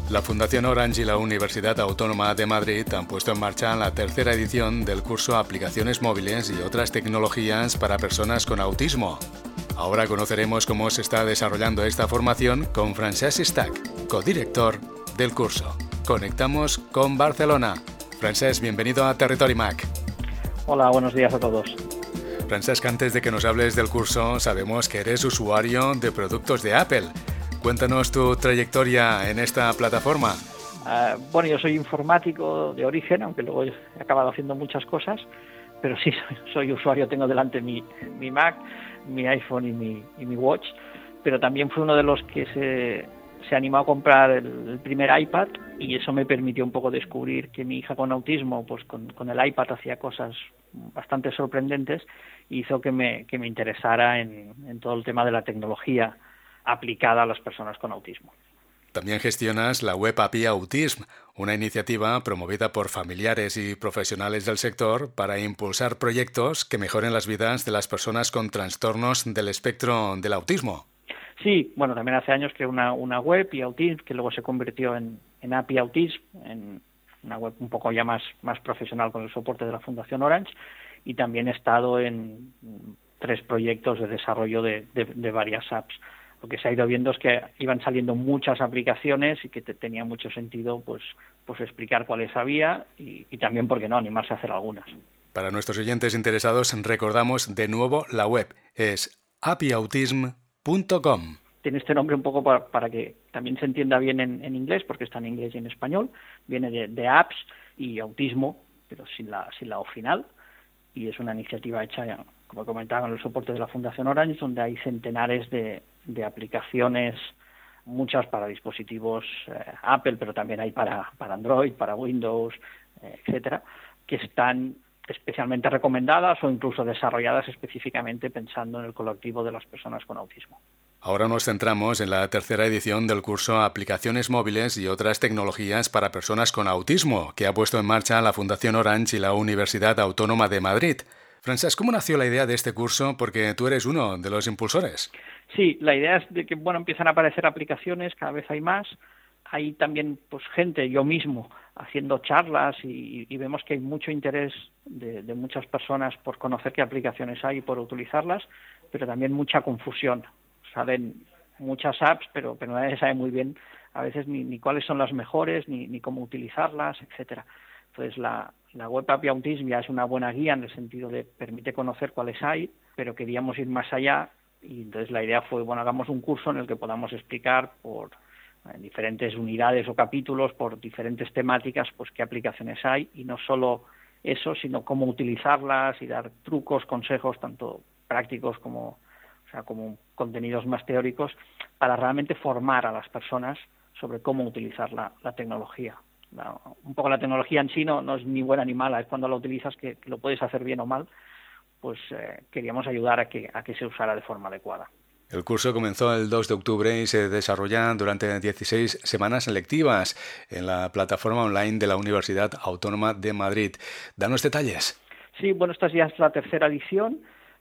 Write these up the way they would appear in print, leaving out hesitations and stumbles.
La Fundación Orange y la Universidad Autónoma de Madrid han puesto en marcha la tercera edición del curso Aplicaciones móviles y otras tecnologías para personas con autismo. Ahora conoceremos cómo se está desarrollando esta formación con Francesc Stack, codirector del curso. Conectamos con Barcelona. Francesc, bienvenido a Territory Mac. Hola, buenos días a todos. Francesc, antes de que nos hables del curso, sabemos que eres usuario de productos de Apple. Cuéntanos tu trayectoria en esta plataforma. Bueno, yo soy informático de origen, aunque luego he acabado haciendo muchas cosas, pero sí soy usuario, tengo delante mi Mac, mi iPhone y mi Watch, pero también fui uno de los que se animó a comprar el primer iPad, y eso me permitió un poco descubrir que mi hija con autismo, pues con el iPad hacía cosas bastante sorprendentes, y hizo que me interesara en todo el tema de la tecnología aplicada a las personas con autismo. También gestionas la web API Autism, una iniciativa promovida por familiares y profesionales del sector para impulsar proyectos que mejoren las vidas de las personas con trastornos del espectro del autismo. Sí, bueno, también hace años creé una web, API Autism, que luego se convirtió en API Autism, en una web un poco ya más profesional con el soporte de la Fundación Orange, y también he estado en 3 proyectos de desarrollo de varias apps. Lo que se ha ido viendo es que iban saliendo muchas aplicaciones y que tenía mucho sentido pues explicar cuáles había y también, ¿por qué no?, animarse a hacer algunas. Para nuestros oyentes interesados, recordamos de nuevo la web. Es apiautism.com. Tiene este nombre un poco para que también se entienda bien en inglés, porque está en inglés y en español. Viene de apps y autismo, pero sin la O final. Y es una iniciativa hecha, como comentaba, con el soporte de la Fundación Orange, donde hay centenares de aplicaciones, muchas para dispositivos Apple, pero también hay para Android, para Windows, etcétera, que están especialmente recomendadas o incluso desarrolladas específicamente pensando en el colectivo de las personas con autismo. Ahora nos centramos en la tercera edición del curso Aplicaciones móviles y otras tecnologías para personas con autismo, que ha puesto en marcha la Fundación Orange y la Universidad Autónoma de Madrid. Francesc, ¿cómo nació la idea de este curso? Porque tú eres uno de los impulsores. Sí, la idea es de que empiezan a aparecer aplicaciones, cada vez hay más. Hay también gente, yo mismo, haciendo charlas y vemos que hay mucho interés de muchas personas por conocer qué aplicaciones hay y por utilizarlas, pero también mucha confusión. Salen muchas apps, pero nadie sabe muy bien a veces ni cuáles son las mejores, ni cómo utilizarlas, etcétera. Entonces la web API Autism ya es una buena guía en el sentido de permite conocer cuáles hay, pero queríamos ir más allá, y entonces la idea fue, hagamos un curso en el que podamos explicar en diferentes unidades o capítulos, por diferentes temáticas, pues qué aplicaciones hay, y no solo eso, sino cómo utilizarlas y dar trucos, consejos, tanto prácticos como contenidos más teóricos, para realmente formar a las personas sobre cómo utilizar la tecnología. Un poco la tecnología en sí no es ni buena ni mala, es cuando la utilizas que lo puedes hacer bien o mal. Pues queríamos ayudar a que se usara de forma adecuada. El curso comenzó el 2 de octubre y se desarrolla durante 16 semanas lectivas en la plataforma online de la Universidad Autónoma de Madrid. Danos detalles. Sí, esta ya es la tercera edición.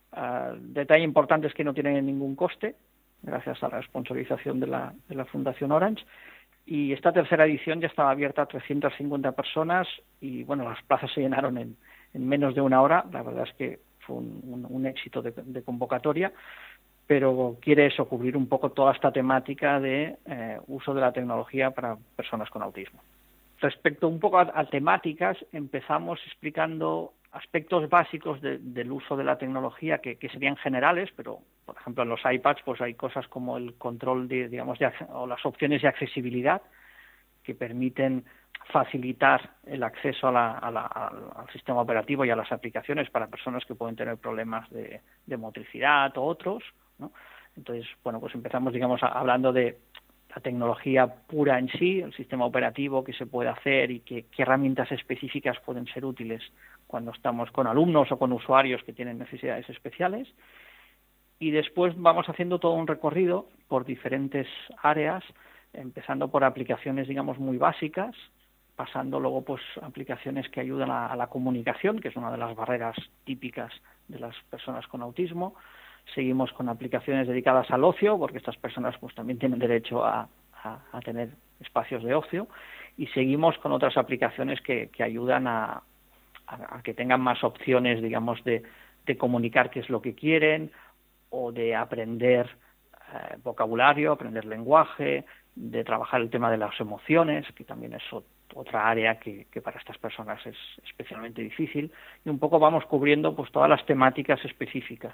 Detalle importante es que no tiene ningún coste, gracias a la sponsorización de la Fundación Orange. Y esta tercera edición ya estaba abierta a 350 personas y, las plazas se llenaron en menos de una hora. La verdad es que fue un éxito de convocatoria, pero quiere cubrir un poco toda esta temática de uso de la tecnología para personas con autismo. Respecto un poco a temáticas, empezamos explicando aspectos básicos del uso de la tecnología que serían generales, pero por ejemplo en los iPads pues hay cosas como el control o las opciones de accesibilidad que permiten facilitar el acceso al sistema operativo y a las aplicaciones para personas que pueden tener problemas de motricidad o otros, ¿no? Entonces, empezamos, hablando de la tecnología pura en sí, el sistema operativo que se puede hacer y qué herramientas específicas pueden ser útiles cuando estamos con alumnos o con usuarios que tienen necesidades especiales. Y después vamos haciendo todo un recorrido por diferentes áreas, empezando por aplicaciones, muy básicas, pasando luego a aplicaciones que ayudan a la comunicación, que es una de las barreras típicas de las personas con autismo. Seguimos con aplicaciones dedicadas al ocio, porque estas personas también tienen derecho a a tener espacios de ocio, y seguimos con otras aplicaciones que ayudan a que tengan más opciones, digamos, de comunicar qué es lo que quieren, o de aprender vocabulario, aprender lenguaje, de trabajar el tema de las emociones, que también es otra área que para estas personas es especialmente difícil, y un poco vamos cubriendo pues todas las temáticas específicas.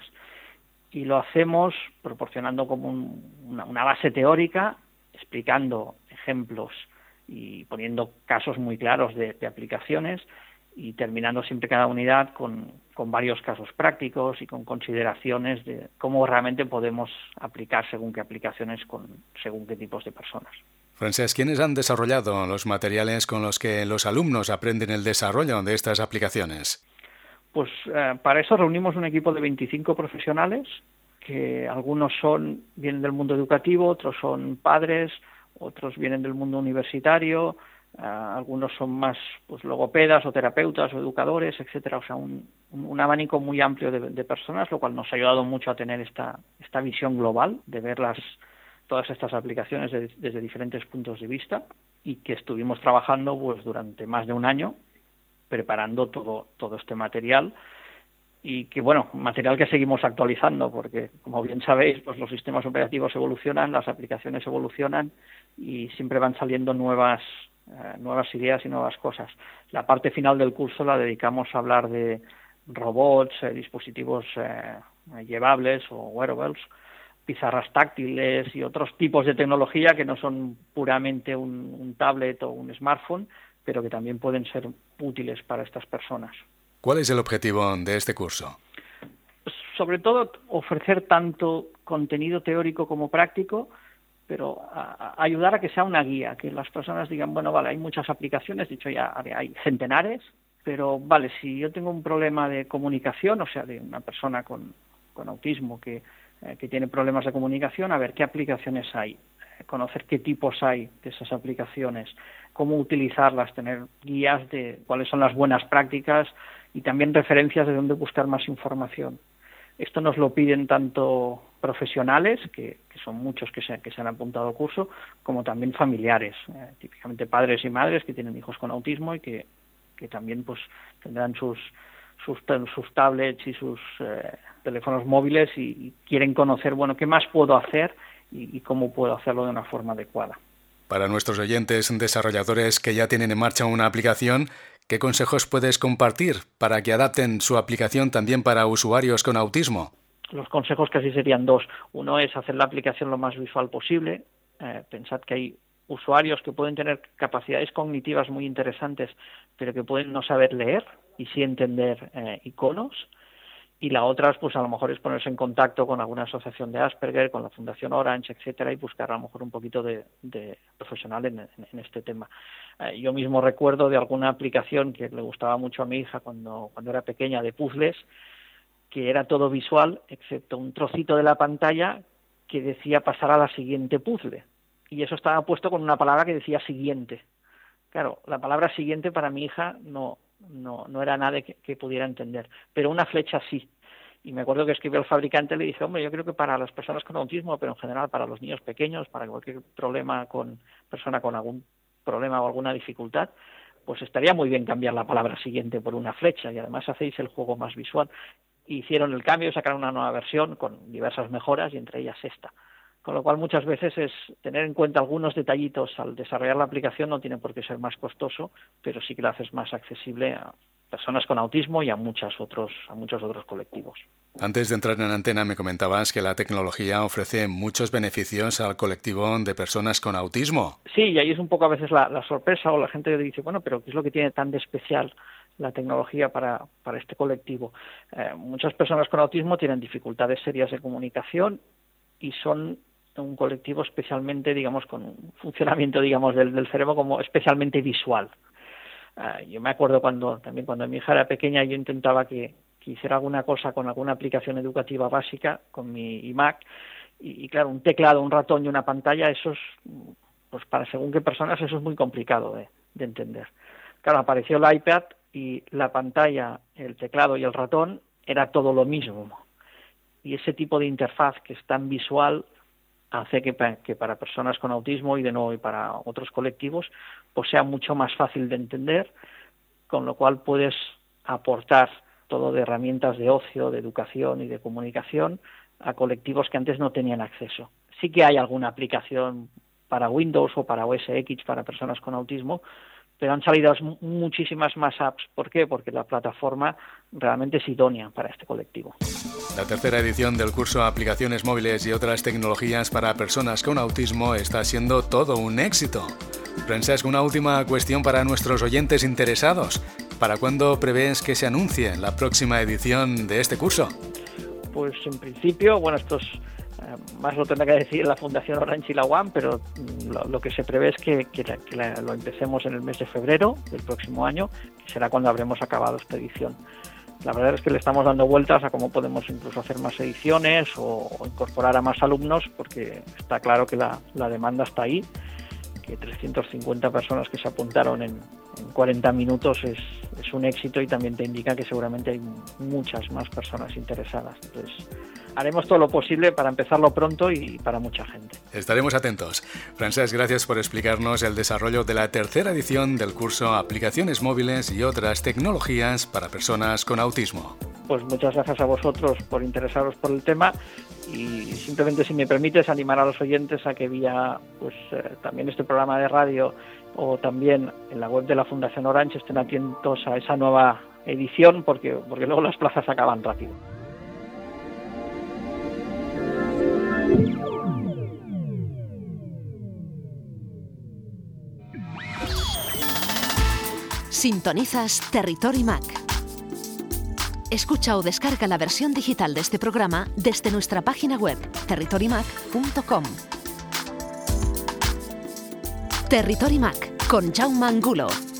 Y lo hacemos proporcionando como una base teórica, explicando ejemplos y poniendo casos muy claros de aplicaciones, y terminando siempre cada unidad con varios casos prácticos y con consideraciones de cómo realmente podemos aplicar según qué aplicaciones según qué tipos de personas. Francesc, ¿quiénes han desarrollado los materiales con los que los alumnos aprenden el desarrollo de estas aplicaciones? Pues para eso reunimos un equipo de 25 profesionales, que algunos vienen del mundo educativo, otros son padres, otros vienen del mundo universitario, algunos son más pues logopedas o terapeutas o educadores, etcétera. O sea, un abanico muy amplio de personas, lo cual nos ha ayudado mucho a tener esta visión global de ver todas estas aplicaciones desde diferentes puntos de vista, y que estuvimos trabajando pues durante más de un año preparando todo este material, y que material que seguimos actualizando, porque como bien sabéis, pues los sistemas operativos evolucionan, las aplicaciones evolucionan y siempre van saliendo nuevas ideas y nuevas cosas. La parte final del curso la dedicamos a hablar de robots, dispositivos llevables o wearables, pizarras táctiles y otros tipos de tecnología que no son puramente un tablet o un smartphone, pero que también pueden ser útiles para estas personas. ¿Cuál es el objetivo de este curso? Pues, sobre todo, ofrecer tanto contenido teórico como práctico, pero ayudar a que sea una guía, que las personas digan, vale, hay muchas aplicaciones, dicho ya hay centenares, pero vale, si yo tengo un problema de comunicación, o sea, de una persona con autismo que tiene problemas de comunicación, a ver qué aplicaciones hay, conocer qué tipos hay de esas aplicaciones, cómo utilizarlas, tener guías de cuáles son las buenas prácticas y también referencias de dónde buscar más información. Esto nos lo piden tanto profesionales, que son muchos que se han apuntado al curso, como también familiares, típicamente padres y madres que tienen hijos con autismo y que también pues tendrán sus tablets y sus teléfonos móviles y quieren conocer, qué más puedo hacer y cómo puedo hacerlo de una forma adecuada. Para nuestros oyentes desarrolladores que ya tienen en marcha una aplicación, ¿qué consejos puedes compartir para que adapten su aplicación también para usuarios con autismo? Los consejos casi serían dos. Uno es hacer la aplicación lo más visual posible. Pensad que hay usuarios que pueden tener capacidades cognitivas muy interesantes, pero que pueden no saber leer y sí entender iconos. Y la otra, pues a lo mejor es ponerse en contacto con alguna asociación de Asperger, con la Fundación Orange, etcétera, y buscar a lo mejor un poquito de profesional en este tema. Yo mismo recuerdo de alguna aplicación que le gustaba mucho a mi hija cuando era pequeña, de puzzles, que era todo visual, excepto un trocito de la pantalla que decía pasar a la siguiente puzzle. Y eso estaba puesto con una palabra que decía siguiente. Claro, la palabra siguiente para mi hija no era nada que pudiera entender, pero una flecha sí. Y me acuerdo que escribió al fabricante y le dije, yo creo que para las personas con autismo, pero en general para los niños pequeños, para cualquier persona con algún problema o alguna dificultad, pues estaría muy bien cambiar la palabra siguiente por una flecha, y además hacéis el juego más visual. Hicieron el cambio, sacaron una nueva versión con diversas mejoras, y entre ellas esta. Con lo cual muchas veces es tener en cuenta algunos detallitos al desarrollar la aplicación. No tiene por qué ser más costoso, pero sí que lo haces más accesible a personas con autismo y a muchos otros colectivos. Antes de entrar en antena me comentabas que la tecnología ofrece muchos beneficios al colectivo de personas con autismo. Sí, y ahí es un poco a veces la sorpresa, o la gente dice, pero ¿qué es lo que tiene tan de especial la tecnología para este colectivo? Muchas personas con autismo tienen dificultades serias de comunicación y son un colectivo especialmente, con un funcionamiento, del cerebro como especialmente visual. Yo me acuerdo cuando mi hija era pequeña, yo intentaba que hiciera alguna cosa con alguna aplicación educativa básica, con mi iMac, y claro, un teclado, un ratón y una pantalla, eso es, pues para según qué personas, eso es muy complicado de entender. Claro, apareció el iPad y la pantalla, el teclado y el ratón era todo lo mismo. Y ese tipo de interfaz que es tan visual hace que para personas con autismo y de nuevo y para otros colectivos pues sea mucho más fácil de entender, con lo cual puedes aportar todo de herramientas de ocio, de educación y de comunicación a colectivos que antes no tenían acceso. Sí que hay alguna aplicación para Windows o para OS X para personas con autismo, pero han salido muchísimas más apps. ¿Por qué? Porque la plataforma realmente es idónea para este colectivo. La tercera edición del curso Aplicaciones móviles y otras tecnologías para personas con autismo está siendo todo un éxito. Francesc, una última cuestión para nuestros oyentes interesados. ¿Para cuándo prevés que se anuncie la próxima edición de este curso? Pues en principio, esto es, más lo tendrá que decir la Fundación Orange y la UAM, pero lo que se prevé es que lo empecemos en el mes de febrero del próximo año, que será cuando habremos acabado esta edición. La verdad es que le estamos dando vueltas a cómo podemos incluso hacer más ediciones o incorporar a más alumnos, porque está claro que la demanda está ahí, que 350 personas que se apuntaron en 40 minutos es un éxito, y también te indica que seguramente hay muchas más personas interesadas. Entonces, haremos todo lo posible para empezarlo pronto y para mucha gente. Estaremos atentos. Francesc, gracias por explicarnos el desarrollo de la tercera edición del curso Aplicaciones móviles y otras tecnologías para personas con autismo. Pues muchas gracias a vosotros por interesaros por el tema, y simplemente, si me permites, animar a los oyentes a que vía también este programa de radio o también en la web de la Fundación Orange estén atentos a esa nueva edición, porque luego las plazas acaban rápido. Sintonizas Territory Mac. Escucha o descarga la versión digital de este programa desde nuestra página web territorymac.com. Territory Mac con Jaume Angulo.